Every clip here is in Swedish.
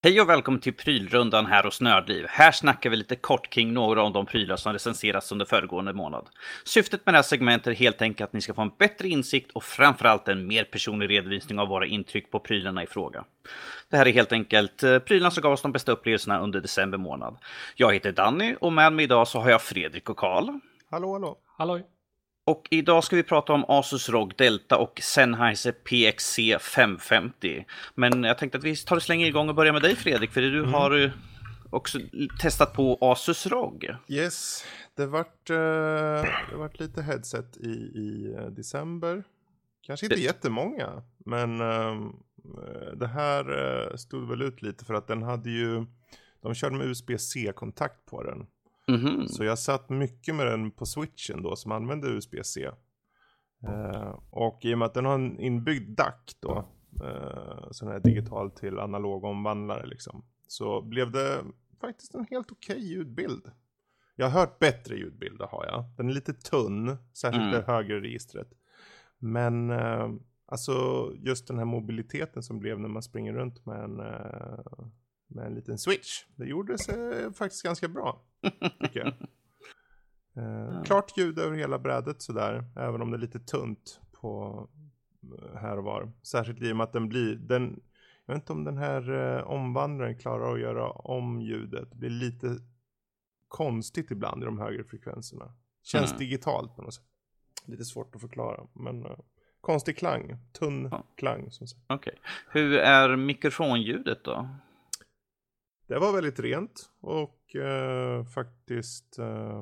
Hej och välkommen till Prylrundan här hos Nördliv. Här snackar vi lite kort kring några av de prylar som recenserats under föregående månad. Syftet med det här segmentet är helt enkelt att ni ska få en bättre insikt och framförallt en mer personlig redovisning av våra intryck på prylarna i fråga. Det här är helt enkelt prylarna som gav oss de bästa upplevelserna under december månad. Jag heter Danny och med mig idag så har jag Fredrik och Karl. Hallå, hallå. Halloj. Och idag ska vi prata om Asus ROG Delta och Sennheiser PXC 550. Men jag tänkte att vi tar och slänger igång och börjar med dig Fredrik, för du har också testat på Asus ROG. Yes, det vart lite headset i december. Kanske inte jättemånga, men det här stod väl ut lite för att de körde med USB-C-kontakt på den. Mm-hmm. Så jag satt mycket med den på switchen då som använde USB-C. Och i och med att den har en inbyggd DAC då, sån här digital till analog omvandlare liksom, så blev det faktiskt en helt okej ljudbild. Jag har hört bättre ljudbilder har jag. Den är lite tunn, särskilt det högre registret. Men alltså just den här mobiliteten som blev när man springer runt med en liten switch. Det gjorde sig faktiskt ganska bra, tycker jag. Klart ljud över hela brädet sådär, även om det är lite tunt på här och var. Särskilt i och med att jag vet inte om den här omvandlaren klarar att göra om ljudet. Det blir lite konstigt ibland i de högre frekvenserna. Känns digitalt på något sätt. Lite svårt att förklara, men konstig klang, tunn klang som sagt. Okej. Hur är mikrofonljudet då? Det var väldigt rent och faktiskt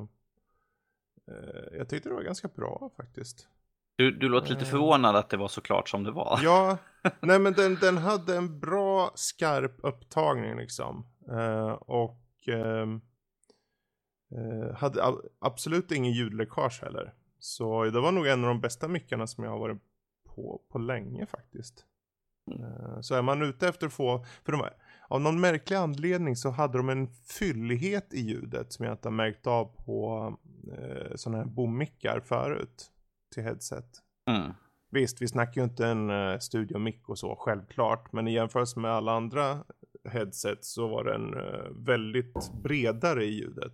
jag tyckte det var ganska bra faktiskt. Du låter lite förvånad att det var så klart som det var. Ja, nej men den hade en bra skarp upptagning liksom. Och hade absolut ingen ljudläckage heller. Så det var nog en av de bästa mickarna som jag har varit på länge faktiskt. Så är man ute efter att få, av någon märklig anledning så hade de en fyllighet i ljudet som jag inte har märkt av på sådana här bommickar förut till headset. Visst, vi snackar ju inte en studiomick och så självklart, men i jämförelse med alla andra headset så var den väldigt bredare i ljudet.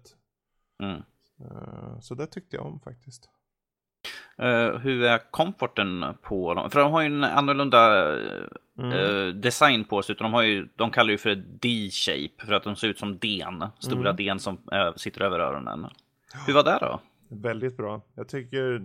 Så det tyckte jag om faktiskt. Hur är komforten på dem? För de har ju en annorlunda design på sig. Utan de kallar ju för D-shape för att de ser ut som den. Stora den som sitter över öronen. Hur var det då? Väldigt bra. Jag tycker...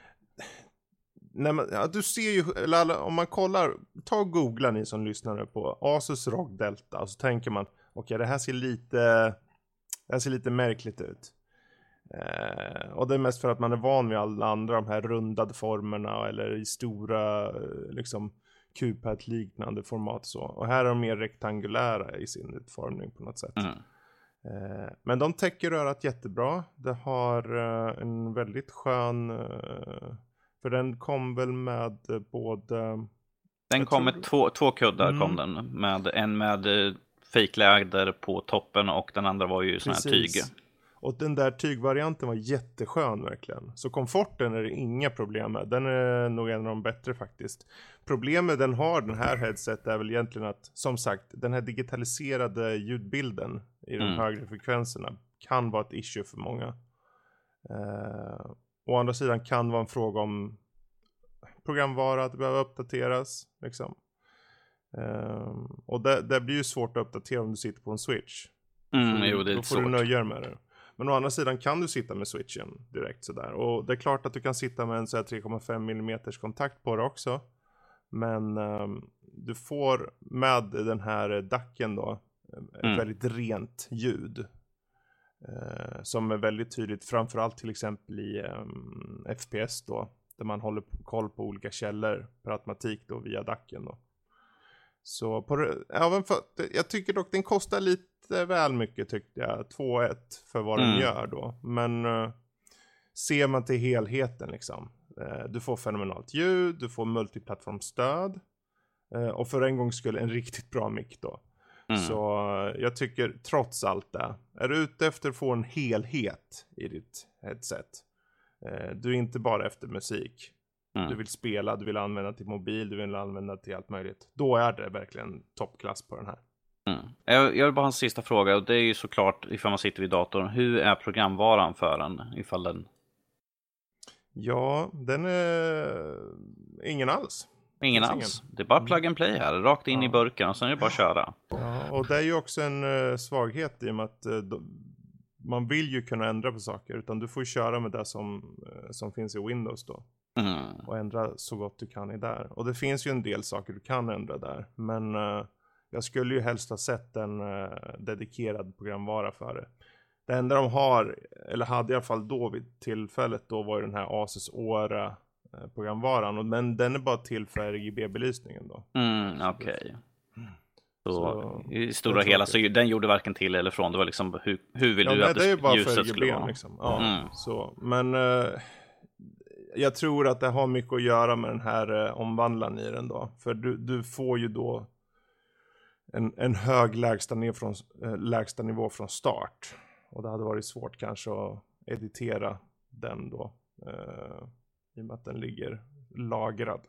du ser ju, eller om man kollar, ta och googla ni som lyssnar på Asus ROG Delta, så tänker man, okej, det här ser lite märkligt ut. Och det är mest för att man är van vid alla andra de här rundade formerna eller i stora liksom QPAD-liknande format så. Och här är de mer rektangulära i sin utformning på något sätt. Men de täcker rörat jättebra. Det har en väldigt skön... för den kom väl med både... Den kom med två kuddar kom den. En med fejkläder på toppen och den andra var ju sån här tyg. Och den där tygvarianten var jätteskön verkligen. Så komforten är det inga problem med. Den är nog en av de bättre faktiskt. Problemet den här headset är väl egentligen att, som sagt, den här digitaliserade ljudbilden i de högre frekvenserna kan vara ett issue för många. Å andra sidan kan vara en fråga om programvara att behöva uppdateras liksom. Och det blir ju svårt att uppdatera om du sitter på en switch. Då får du nöja med det. Men å andra sidan kan du sitta med switchen direkt sådär. Och det är klart att du kan sitta med en 3,5 mm kontakt på det också. Men du får med den här DACen då ett väldigt rent ljud. Som är väldigt tydligt, framförallt till exempel i FPS då. Där man håller koll på olika källor per automatik då via DACen då. Så jag tycker dock den kostar lite väl mycket tyckte jag. 2,1 för vad den gör då. Men ser man till helheten liksom. Du får fenomenalt ljud, du får multiplattformstöd. Och för en gång skulle en riktigt bra mic då. Så jag tycker trots allt det. Är du ute efter att få en helhet i ditt headset. Du är inte bara efter musik. Du vill spela, du vill använda till mobil, du vill använda till allt möjligt. Då är det verkligen toppklass på den här. Jag vill bara ha en sista fråga, och det är ju såklart ifall man sitter vid datorn. Hur är programvaran för den? Ifall den... Ja, den är ingen alls. Ingen alls. Det är bara plug and play här, rakt in i burken och sen är det bara att köra. Ja, och det är ju också en svaghet i och med att man vill ju kunna ändra på saker, utan du får köra med det som finns i Windows då. Och ändra så gott du kan i där. Och det finns ju en del saker du kan ändra där, men jag skulle ju helst ha sett en dedikerad programvara för det. Det enda de har, eller hade i alla fall då vid tillfället, då var ju den här Asus Aura programvaran, men den är bara till för RGB-belysningen då. Okej. Så i stora hela så den gjorde varken till eller från. Det var liksom hur vill du att det är bara ljuset för RGB, skulle vara? Liksom. Ja, så. Men jag tror att det har mycket att göra med den här omvandlaren i den då. För du får ju då en hög lägstanivå från start. Och det hade varit svårt kanske att editera den då. I och med att den ligger lagrad.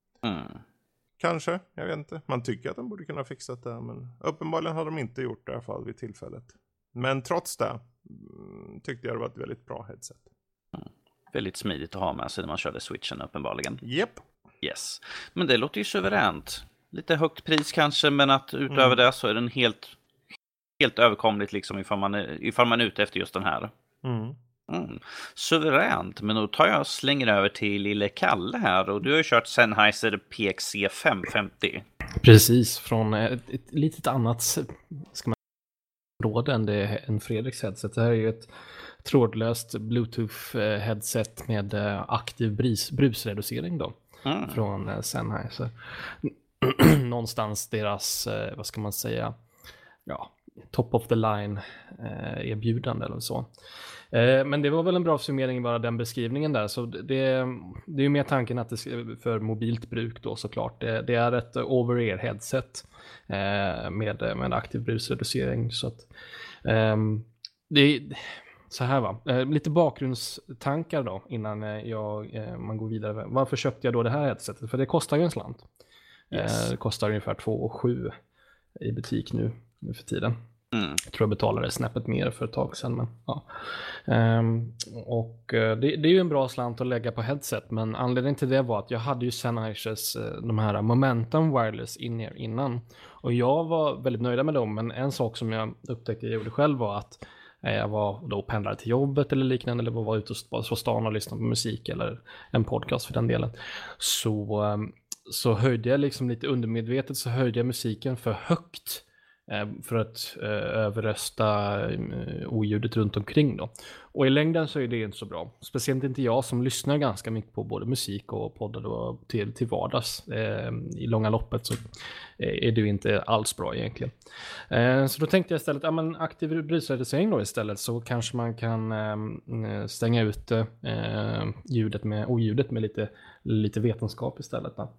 Kanske, jag vet inte. Man tycker att de borde kunna fixa det. Men uppenbarligen har de inte gjort det i alla fall vid tillfället. Men trots det tyckte jag det var ett väldigt bra headset. Väldigt smidigt att ha med sig när man körde Switchen uppenbarligen. Japp. Yes. Men det låter ju suveränt. Lite högt pris kanske, men att utöver det så är den helt överkomligt liksom ifall man är ute efter just den här. Suveränt, men då tar jag och slänger över till lille Kalle här, och du har ju kört Sennheiser PXC 550. Precis, från ett litet annat område än en Fredriks headset. Det här är ju ett trådlöst Bluetooth headset med aktiv brusreducering då, från Sennheiser. Någonstans deras, vad ska man säga, top of the line erbjudande eller så. Men det var väl en bra summering bara den beskrivningen där. Så det är ju mer tanken att det för mobilt bruk då såklart. Det är ett over-ear headset med aktiv brusreducering. Så att det är så här va. Lite bakgrundstankar då innan man går vidare. Varför köpte jag då det här headsetet? För det kostar ju en slant. Yes. Det kostar ungefär 2,7 i butik nu för tiden. Jag tror jag betalade snäppet mer för ett tag sedan. Men, ja. Det är ju en bra slant att lägga på headset. Men anledningen till det var att jag hade ju Sennheisers de här Momentum Wireless in-ear innan. Och jag var väldigt nöjda med dem. Men en sak som jag upptäckte jag gjorde själv var att jag var då pendlare till jobbet eller liknande. Eller var ute på stan och lyssnade på musik eller en podcast för den delen. Så höjde jag liksom lite undermedvetet, så höjde jag musiken för högt för att överrösta oljudet runt omkring då. Och i längden så är det inte så bra. Speciellt inte jag som lyssnar ganska mycket på både musik och poddar och till vardags. I långa loppet så är det ju inte alls bra egentligen. Så då tänkte jag istället, aktiv brusreducering då istället, så kanske man kan stänga ut oljudet med lite vetenskap istället då.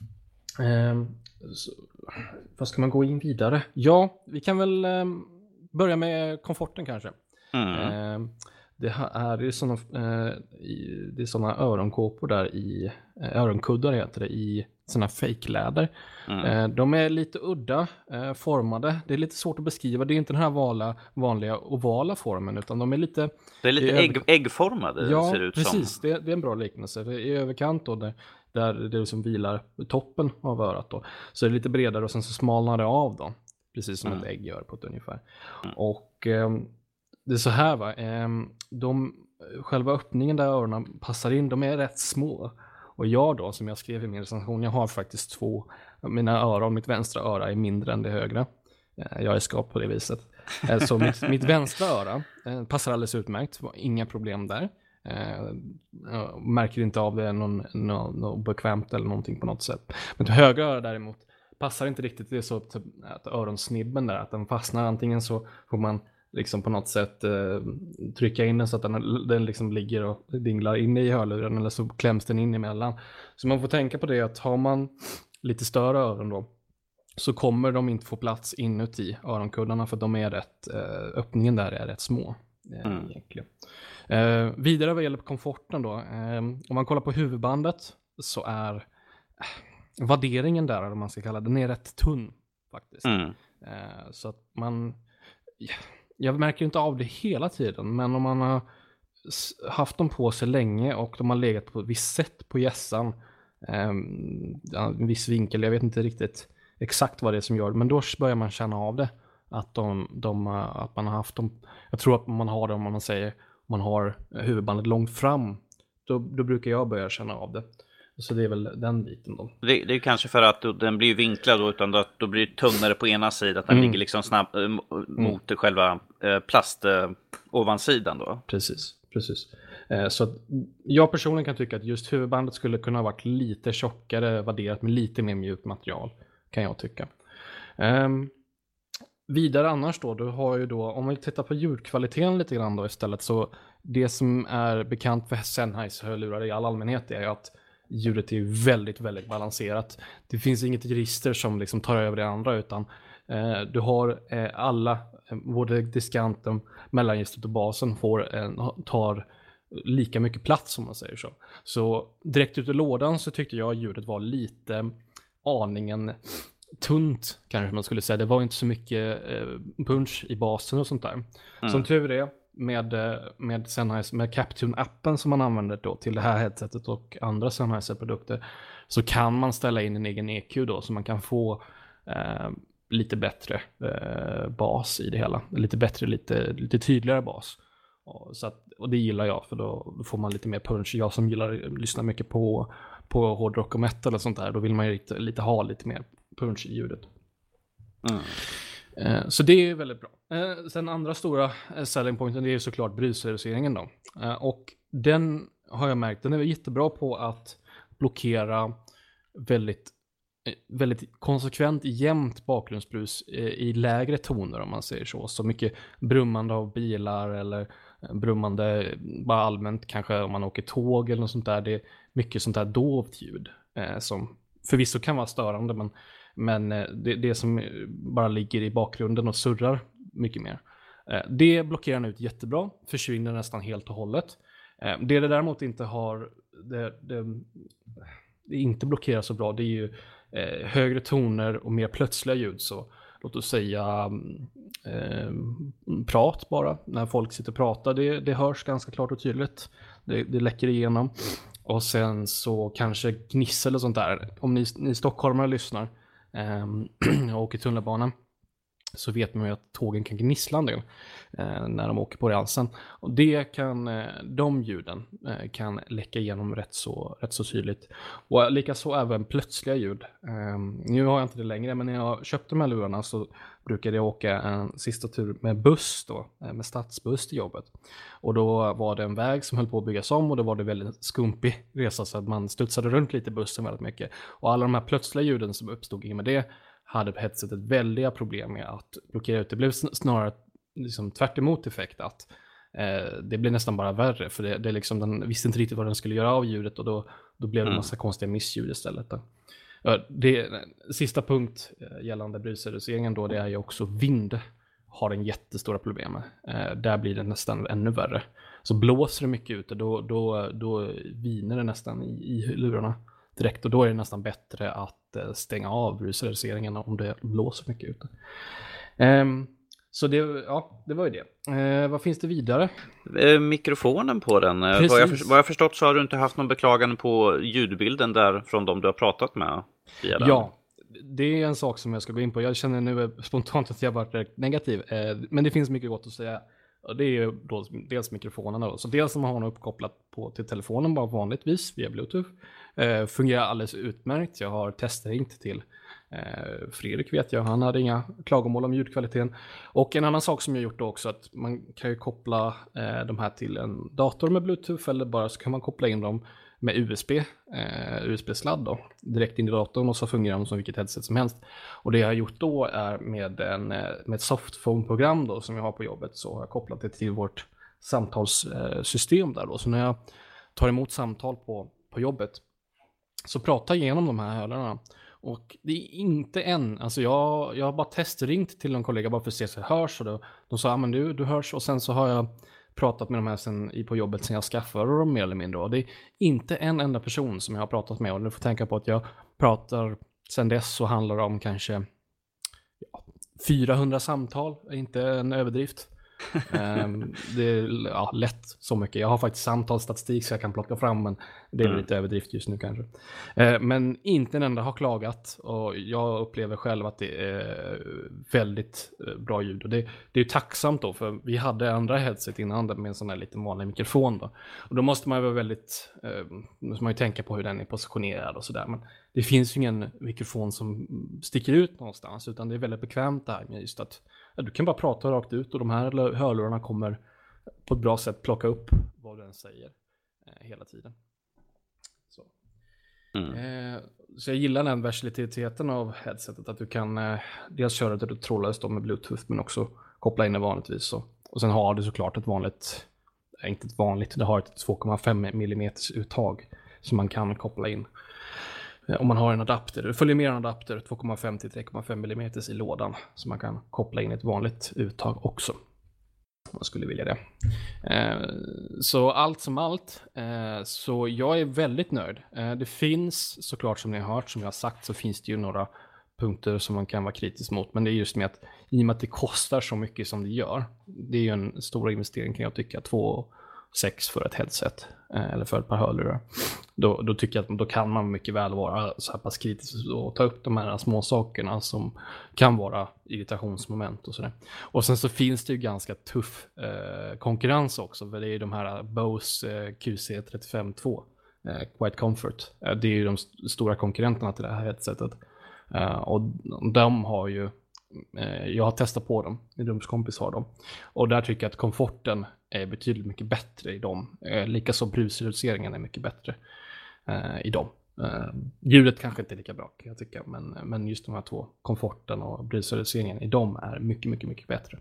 Vad ska man gå in vidare? Ja, vi kan väl börja med komforten kanske. Det är sådana öronkåpor där i öronkuddar heter det, i sådana fake-läder. De är lite udda formade. Det är lite svårt att beskriva. Det är inte den här vanliga ovala formen, utan de är lite... Det är lite äggformade, ja, ser det ut precis. som. Det är en bra liknelse. Det är i överkant då, där det liksom vilar toppen av örat då. Så det är lite bredare och sen så smalnar det av då. Precis som ett ägg gör på ett ungefär. Och det är så här va. Själva öppningen där öronen passar in, de är rätt små. Och jag då, som jag skrev i min recension, jag har faktiskt mina öron, mitt vänstra öra är mindre än det högra. Jag är skapt på det viset. Så mitt vänstra öra passar alldeles utmärkt. Inga problem där. Märker inte av det något bekvämt eller någonting på något sätt. Men till högra öra däremot passar inte riktigt. Det är så att öronsnibben där, att den fastnar. Antingen så får man liksom på något sätt trycka in den så att den liksom ligger och dinglar inne i hörluren, eller så kläms den in emellan. Så man får tänka på det, att har man lite större öron då, så kommer de inte få plats inuti öronkuddarna, för de är öppningen där är rätt små egentligen. Vidare vad gäller komforten då, om man kollar på huvudbandet så är värderingen där, om man ska kalla det, den är rätt tunn faktiskt. Så att jag märker inte av det hela tiden, men om man har haft dem på sig länge och de har legat på ett visst sätt på hjässan, en viss vinkel, jag vet inte riktigt exakt vad det är som gör det, men då börjar man känna av det, att att man har haft dem. Jag tror att man har det, om man säger man har huvudbandet långt fram, då brukar jag börja känna av det. Så det är väl den biten då. Det är kanske för att den blir vinklad då, utan då blir det tunnare på ena sidan, att den ligger liksom snabbt mot själva plast ovansidan då. Precis. Så att jag personligen kan tycka att just huvudbandet skulle kunna ha varit lite tjockare, vadderat med lite mer mjukt material, kan jag tycka. Vidare annars då, du har ju då, om vi tittar på ljudkvaliteten lite grann då istället, så det som är bekant för Sennheiser-hörlurar i all allmänhet är att ljudet är väldigt, väldigt balanserat. Det finns inget register som liksom tar över det andra, utan du har alla, både diskanten, mellangistret och basen tar lika mycket plats, om man säger så. Så direkt ut ur lådan så tyckte jag ljudet var lite aningen tunt, kanske man skulle säga. Det var inte så mycket punch i basen och sånt där. Som tur är, med Sennheiser, med Captune-appen som man använder då till det här headsetet och andra Sennheiser-produkter, så kan man ställa in en egen EQ då, så man kan få lite bättre bas i det hela. Lite bättre, lite tydligare bas. Och det gillar jag, för då får man lite mer punch. Jag som gillar att lyssna mycket på hårdrock och metal och sånt där, då vill man ju ha lite mer punch i ljudet. Så det är väldigt bra. Sen andra stora selling pointen, det är såklart brusreduceringen då. Och den har jag märkt, den är jättebra på att blockera väldigt konsekvent jämnt bakgrundsbrus i lägre toner, om man säger så. Så mycket brummande av bilar eller brummande bara allmänt, kanske om man åker tåg eller något sånt där. Det är mycket sånt där dovt ljud som förvisso kan vara störande, men det som bara ligger i bakgrunden och surrar mycket mer. Det blockerar den ut jättebra, försvinner nästan helt och hållet. Det däremot inte har, det inte blockerar så bra, det är ju högre toner och mer plötsliga ljud. Så låt oss säga prat bara, när folk sitter och pratar, det hörs ganska klart och tydligt. Det läcker igenom. Och sen så kanske gnissel och sånt där. Om ni stockholmare lyssnar och åker tunnelbanan, så vet man ju att tågen kan gnissla en del när de åker på rälsen. Och de ljuden kan läcka igenom rätt så tydligt. Och likaså även plötsliga ljud. Nu har jag inte det längre, men när jag köpte de här lurarna så brukade jag åka en sista tur med buss då, med stadsbuss till jobbet. Och då var det en väg som höll på att byggas om, och då var det väldigt skumpig resa, så att man studsade runt lite i bussen väldigt mycket. Och alla de här plötsliga ljuden som uppstod i med det hade headsetet väldiga problem med att blockera ut. Det blev snarare liksom tvärt emot effekt, att det blev nästan bara värre, för det liksom, den visste inte riktigt vad den skulle göra av ljudet, och då blev det en massa konstiga missljud istället då. Sista punkt gällande brusreduceringen då, det är ju också vind har en jättestora problem med. Där blir det nästan ännu värre. Så blåser det mycket ute, då viner det nästan i lurarna direkt, och då är det nästan bättre att stänga av brusreduceringen om det blåser mycket ute. Så det var ju det. Vad finns det vidare? Mikrofonen på den. Vad jag förstått så har du inte haft någon beklagande på ljudbilden där från de du har pratat med via den. Ja, det är en sak som jag ska gå in på. Jag känner nu spontant att jag varit negativ. Men det finns mycket gott att säga. Det är ju då dels mikrofonerna då. Så dels som man har uppkopplat till telefonen bara vanligtvis via Bluetooth. Fungerar alldeles utmärkt. Jag har testringt till Fredrik, vet jag. Han hade inga klagomål om ljudkvaliteten. Och en annan sak som jag gjort då också, att man kan ju koppla de här till en dator med Bluetooth, eller bara så kan man koppla in dem med USB-sladd då, direkt in i datorn, och så fungerar de som vilket headset som helst. Och det jag har gjort då är med ett softphone-program då, som jag har på jobbet, så har jag kopplat det till vårt samtalssystem där då. Så när jag tar emot samtal på jobbet så pratar jag igenom de här hörlurarna. Och det är inte alltså jag har bara testringt till en kollega bara för att se så jag hörs, och de sa, men du hörs, och sen så har jag pratat med de här på jobbet sen jag skaffade dem mer eller mindre. Och det är inte en enda person som jag har pratat med, och du får tänka på att jag pratar sen dess så handlar det om kanske 400 samtal är inte en överdrift. Det är lätt så mycket. Jag har faktiskt samtalsstatistik så jag kan plocka fram, men det är lite överdrift just nu kanske. Men inte en enda har klagat, och jag upplever själv att det är väldigt bra ljud, och det är ju tacksamt då, för vi hade andra headset innan med en sån här lite vanlig mikrofon då. Och då måste man ju vara väldigt måste man ju tänka på hur den är positionerad och sådär, men det finns ju ingen mikrofon som sticker ut någonstans, utan det är väldigt bekvämt där med just att du kan bara prata rakt ut, och de här hörlurarna kommer på ett bra sätt plocka upp vad den säger hela tiden. Så. Så jag gillar den versatiliteten av headsetet, att du kan dels köra det trådlöst med Bluetooth, men också koppla in det vanligtvis. Och sen har du såklart ett vanligt, inte ett vanligt, det har ett 2,5 mm uttag som man kan koppla in. Om man har en adapter, det följer med en adapter 2,5 till 3,5 mm i lådan, så man kan koppla in ett vanligt uttag också, om man skulle vilja det. Så allt som allt, så jag är väldigt nöjd. Det finns såklart, som ni har hört, som jag har sagt, så finns det ju några punkter som man kan vara kritisk mot, men det är just med att i och med att det kostar så mycket som det gör, det är ju en stor investering kan jag tycka, 2,6 för ett headset eller för ett par hörlurar. Då tycker jag att då kan man mycket väl vara så här pass kritisk och ta upp de här små sakerna som kan vara irritationsmoment och sådär. Och sen så finns det ju ganska tuff konkurrens också, för det är ju de här Bose QC35-2 Quiet Comfort. Det är ju de stora konkurrenterna till det här headsetet. Och de har ju jag har testat på dem, min rumskompis har dem, och där tycker jag att komforten är betydligt mycket bättre i dem. Likaså brusreduceringen är mycket bättre i dem. Ljudet kanske inte är lika bra kan jag tycka, men just de här två, komforten och brusreduceringen i dem är mycket, mycket, mycket bättre.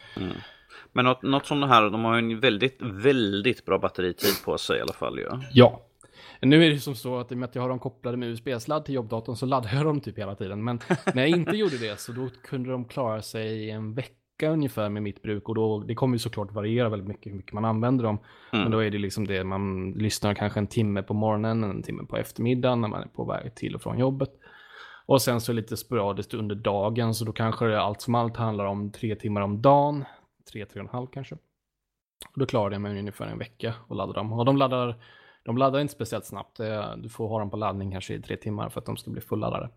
Men något som det här, de har ju en väldigt, väldigt bra batteritid på sig i alla fall. Ja. Nu är det som så att i och med att jag har dem kopplade med USB-sladd till jobbdatorn så laddar jag dem typ hela tiden. Men när jag inte gjorde det så då kunde de klara sig en vecka ungefär med mitt bruk. Och då, det kommer ju såklart variera väldigt mycket hur mycket man använder dem. Men då är det liksom det, man lyssnar kanske en timme på morgonen, en timme på eftermiddagen när man är på väg till och från jobbet. Och sen så lite sporadiskt under dagen, så då kanske det allt som allt handlar om 3 timmar om dagen. 3,5 kanske. Och då klarar det mig ungefär en vecka och ladda dem. Och de laddar inte speciellt snabbt. Du får ha dem på laddning kanske i 3 timmar för att de ska bli fulladdade.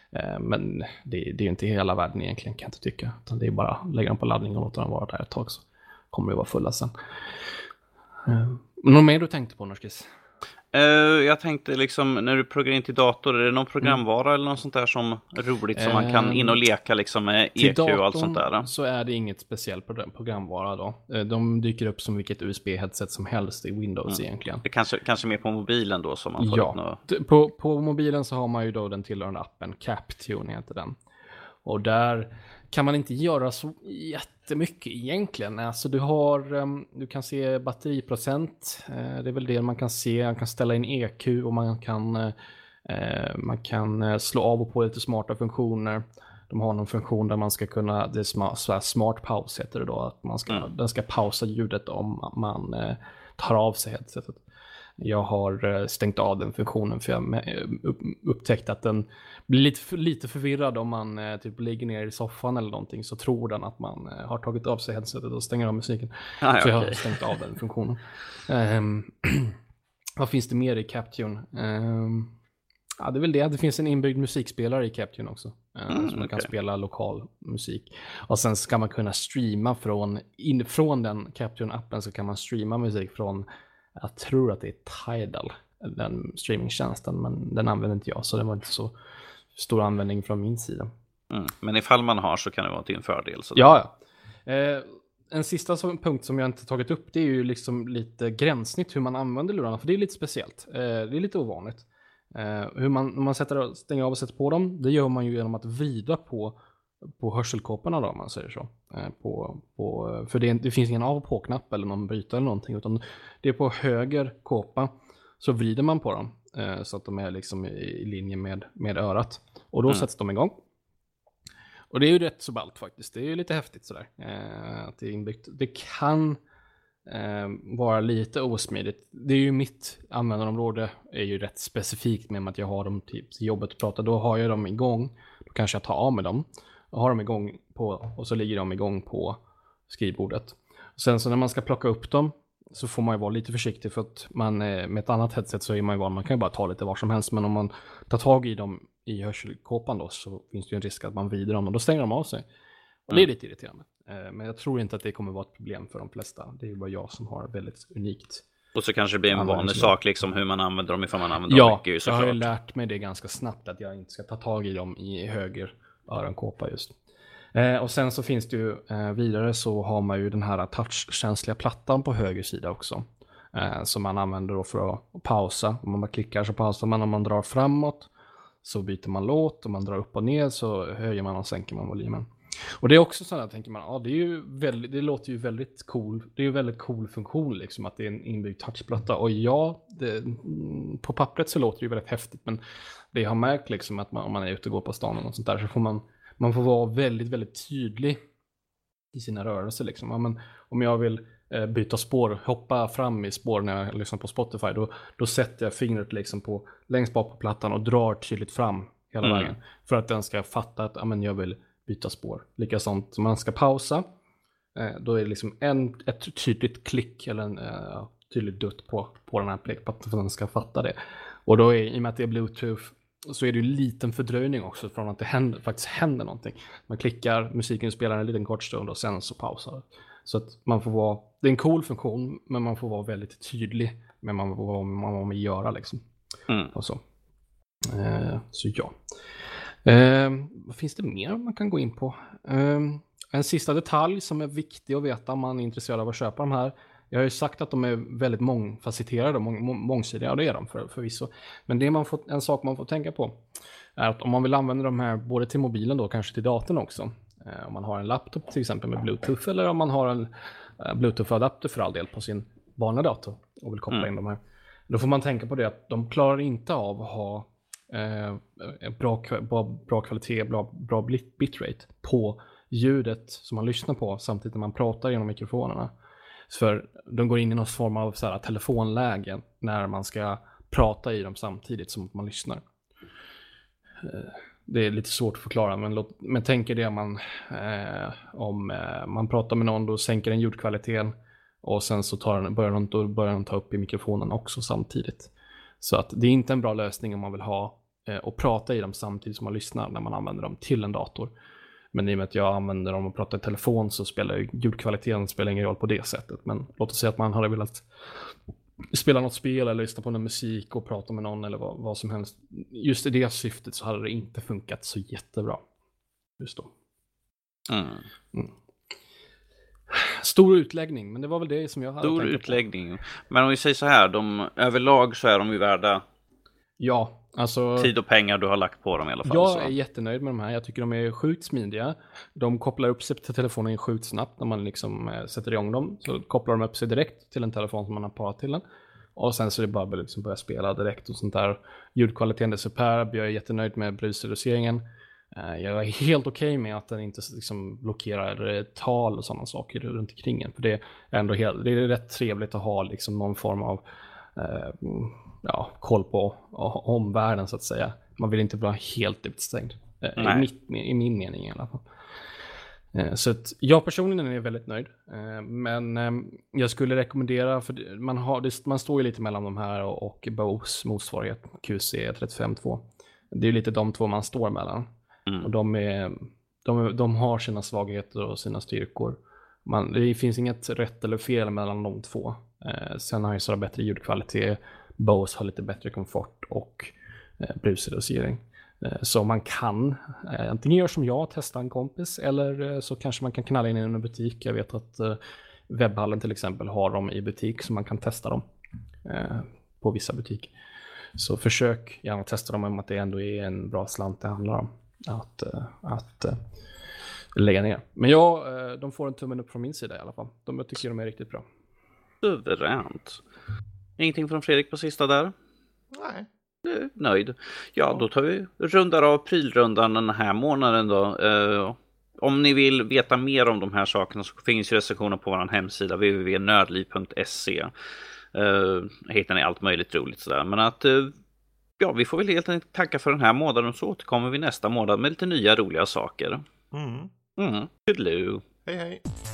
Men det är ju inte hela världen egentligen, kan jag inte tycka. Utan det är bara att lägga dem på laddning och låta dem vara där ett tag, så kommer det vara fulla sen. Något mer du tänkte på, Norskis? Jag tänkte liksom, när du programmerar in till dator, är det någon programvara eller något sånt där som är roligt som man kan in och leka liksom med EQ och allt sånt där? Till så är det inget speciellt programvara då. De dyker upp som vilket USB-headset som helst i Windows egentligen. Det kanske mer på mobilen då som man får upp något. På mobilen så har man ju då den tillhörande appen, Captune heter den. Och där kan man inte göra så jättemycket egentligen. Alltså du kan se batteriprocent. Det är väl det man kan se. Man kan ställa in EQ och man kan slå av och på lite smarta funktioner. De har någon funktion där man ska kunna, det är smart paus heter det då, att den ska pausa ljudet om man tar av sig headsetet. Jag har stängt av den funktionen för jag upptäckte att den blir lite förvirrad om man typ ligger ner i soffan eller någonting, så tror den att man har tagit av sig headsetet och stänger av musiken. Så jag har stängt av den funktionen. Vad finns det mer i Captune? Ja, det är väl det. Det finns en inbyggd musikspelare i Captune också. Så man kan spela lokal musik. Och sen ska man kunna streama från den Captune-appen, så kan man streama musik från, jag tror att det är Tidal, den streamingtjänsten, men den använder inte jag, så det var inte så stor användning från min sida. Men ifall man har så kan det vara till en fördel. Så ja. En sista punkt som jag inte tagit upp, det är ju liksom lite gränssnitt hur man använder lurarna, för det är lite speciellt. Det är lite ovanligt. Hur man stänger av och sätter på dem, det gör man ju genom att vrida på hörselkåporna då, om man säger så. För det finns ingen av- och på-knapp eller någon bryta eller någonting, utan det är på höger kåpa så vrider man på dem så att de är liksom i linje med örat. Och då sätts de igång. Och det är ju rätt så ballt faktiskt. Det är ju lite häftigt sådär. Att det är inbyggt. Det kan vara lite osmidigt. Det är ju mitt användarområde är ju rätt specifikt med att jag har dem typ i jobbet och pratar. Då har jag dem igång. Då kanske jag tar av med dem. har dem igång och så ligger de igång på skrivbordet. Sen så när man ska plocka upp dem så får man ju vara lite försiktig, för att man med ett annat headset så är man ju van, man kan ju bara ta lite var som helst, men om man tar tag i dem i hörselkåpan då så finns det ju en risk att man vrider dem och då stänger de av sig. Och det är lite irriterande. Men jag tror inte att det kommer vara ett problem för de flesta. Det är ju bara jag som har väldigt unikt. Och så kanske det blir en vanlig sak liksom hur man använder dem ifall man använder dem mycket. Ja, jag har ju lärt mig det ganska snabbt att jag inte ska ta tag i dem i höger öronkåpa just. Och sen så finns det ju vidare så har man ju den här touchkänsliga plattan på höger sida också. Som man använder då för att pausa. Om man bara klickar så pausar man, om man drar framåt så byter man låt, om man drar upp och ner så höjer man och sänker man volymen. Och det är också så där, tänker man, det är ju väldigt, det låter ju väldigt cool. Det är ju väldigt cool funktion liksom, att det är en inbyggd touchplatta. Och på pappret så låter det ju väldigt häftigt, men det jag har märkt liksom att om man är ute och går på stan och sånt där, så får man får vara väldigt, väldigt tydlig i sina rörelser liksom. Men om jag vill byta spår, hoppa fram i spår när jag lyssnar på Spotify, då sätter jag fingret liksom på längst bak på plattan och drar tydligt fram hela vägen, för att den ska fatta att jag vill byta spår. Likasånt som man ska pausa, då är det liksom ett tydligt klick eller en tydlig dutt på den här plekplattan för att den ska fatta det. Och då i och med att det är Bluetooth så är det ju en liten fördröjning också från att det faktiskt händer någonting. Man klickar, musiken spelar en liten kort stund och sen så pausar det. Så att man får vara, det är en cool funktion, men man får vara väldigt tydlig med vad man vill göra liksom. Och så. Så ja. Vad finns det mer man kan gå in på? En sista detalj som är viktig att veta om man är intresserad av att köpa de här. Jag har ju sagt att de är väldigt mångfacetterade och mångsidiga, och det är de förvisso. Men det en sak man får tänka på är att om man vill använda de här både till mobilen då, kanske till datorn också. Om man har en laptop till exempel med Bluetooth, eller om man har en Bluetooth-adapter för all del på sin vanliga dator och vill koppla in de här. Då får man tänka på det att de klarar inte av att ha bra kvalitet, bra bitrate på ljudet som man lyssnar på samtidigt när man pratar genom mikrofonerna. För de går in i någon form av så här telefonlägen när man ska prata i dem samtidigt som man lyssnar. Det är lite svårt att förklara, men tänker det om man pratar med någon, då sänker den ljudkvaliteten och sen så börjar den ta upp i mikrofonen också samtidigt. Så att det är inte en bra lösning om man vill ha och prata i dem samtidigt som man lyssnar när man använder dem till en dator. Men i och med att jag använder dem och pratar i telefon så spelar ljudkvaliteten ingen roll på det sättet. Men låt oss säga att man hade velat spela något spel eller lyssna på någon musik och prata med någon eller vad som helst. Just i det syftet så hade det inte funkat så jättebra. Just då. Stor utläggning, men det var väl det som jag hade tänkt på. Stor utläggning. Men om vi säger så här, överlag så är de ju värda tid och pengar du har lagt på dem i alla fall. Jag är jättenöjd med de här. Jag tycker de är sjukt smidiga. De kopplar upp sig till telefonen sjukt snabbt när man liksom sätter igång dem. Så kopplar de upp sig direkt till en telefon som man har parat till den. Och sen så är det bara liksom börja spela direkt och sånt där. Ljudkvaliteten är superb. Jag är jättenöjd med brusreduceringen. Jag är helt okej med att den inte liksom blockerar tal och sådana saker runt omkring en. För det är ändå det är rätt trevligt att ha liksom någon form av koll på omvärlden så att säga. Man vill inte vara helt utstängd. I min mening i alla fall. Så att jag personligen är väldigt nöjd. Men jag skulle rekommendera, för man står ju lite mellan de här och Bose motsvarighet QC352. Det är lite de två man står mellan. Och de har sina svagheter och sina styrkor. Det finns inget rätt eller fel mellan de två. Sen har ju så bättre ljudkvalitet. Bose har lite bättre komfort och brusreducering. Så man kan antingen göra som jag, testa en kompis, eller så kanske man kan knalla in i en butik. Jag vet att Webbhallen till exempel har dem i butik, så man kan testa dem på vissa butiker. Så försök gärna testa dem, om att det ändå är en bra slant det handlar om att lägga ner. Men de får en tummen upp från min sida i alla fall. Jag tycker de är riktigt bra. Suveränt. Ingenting från Fredrik på sista där? Nej. Du är nöjd. Ja, då tar vi rundar av prylrundan den här månaden då. Om ni vill veta mer om de här sakerna så finns ju recensioner på vår hemsida www.nördliv.se. Hittar ni allt möjligt roligt sådär. Men att vi får väl helt enkelt tacka för den här månaden, och så återkommer vi nästa månad med lite nya roliga saker. Toodaloo. Hej hej.